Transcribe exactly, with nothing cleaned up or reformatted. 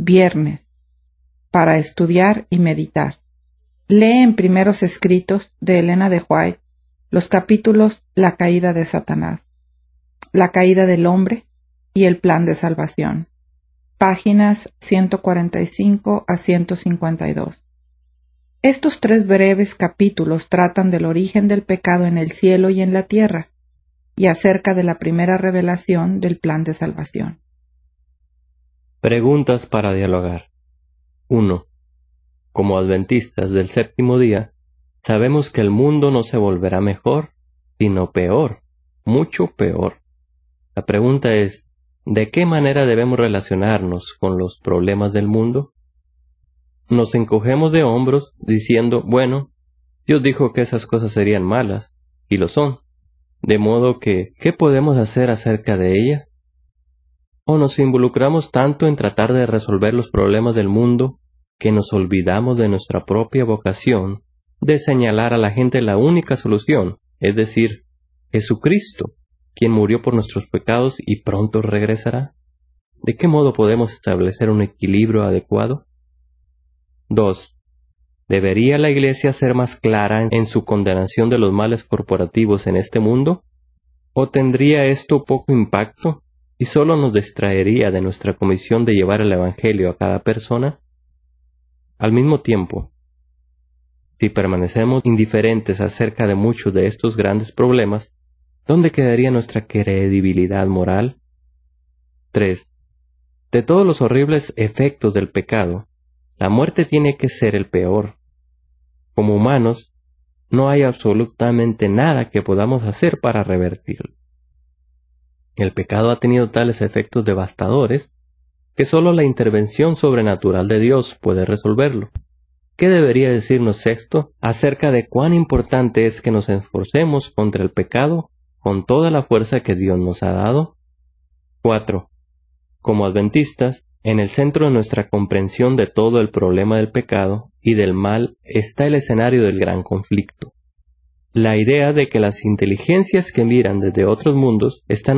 Viernes, para estudiar y meditar. Lee en Primeros Escritos de Elena de White los capítulos La caída de Satanás, La caída del hombre y el plan de salvación, páginas ciento cuarenta y cinco a ciento cincuenta y dos. Estos tres breves capítulos tratan del origen del pecado en el cielo y en la tierra, y acerca de la primera revelación del plan de salvación. Preguntas para dialogar. uno. Como adventistas del séptimo día, sabemos que el mundo no se volverá mejor, sino peor, mucho peor. La pregunta es, ¿de qué manera debemos relacionarnos con los problemas del mundo? Nos encogemos de hombros diciendo, bueno, Dios dijo que esas cosas serían malas, y lo son. De modo que, ¿qué podemos hacer acerca de ellas? ¿O nos involucramos tanto en tratar de resolver los problemas del mundo que nos olvidamos de nuestra propia vocación de señalar a la gente la única solución, es decir, Jesucristo, quien murió por nuestros pecados y pronto regresará? ¿De qué modo podemos establecer un equilibrio adecuado? dos. ¿Debería la Iglesia ser más clara en su condenación de los males corporativos en este mundo? ¿O tendría esto poco impacto y solo nos distraería de nuestra comisión de llevar el Evangelio a cada persona? Al mismo tiempo, si permanecemos indiferentes acerca de muchos de estos grandes problemas, ¿dónde quedaría nuestra credibilidad moral? tres. De todos los horribles efectos del pecado, la muerte tiene que ser el peor. Como humanos, no hay absolutamente nada que podamos hacer para revertirlo. El pecado ha tenido tales efectos devastadores que solo la intervención sobrenatural de Dios puede resolverlo. ¿Qué debería decirnos esto acerca de cuán importante es que nos esforcemos contra el pecado con toda la fuerza que Dios nos ha dado? cuatro. Como adventistas, en el centro de nuestra comprensión de todo el problema del pecado y del mal está el escenario del gran conflicto. La idea de que las inteligencias que miran desde otros mundos están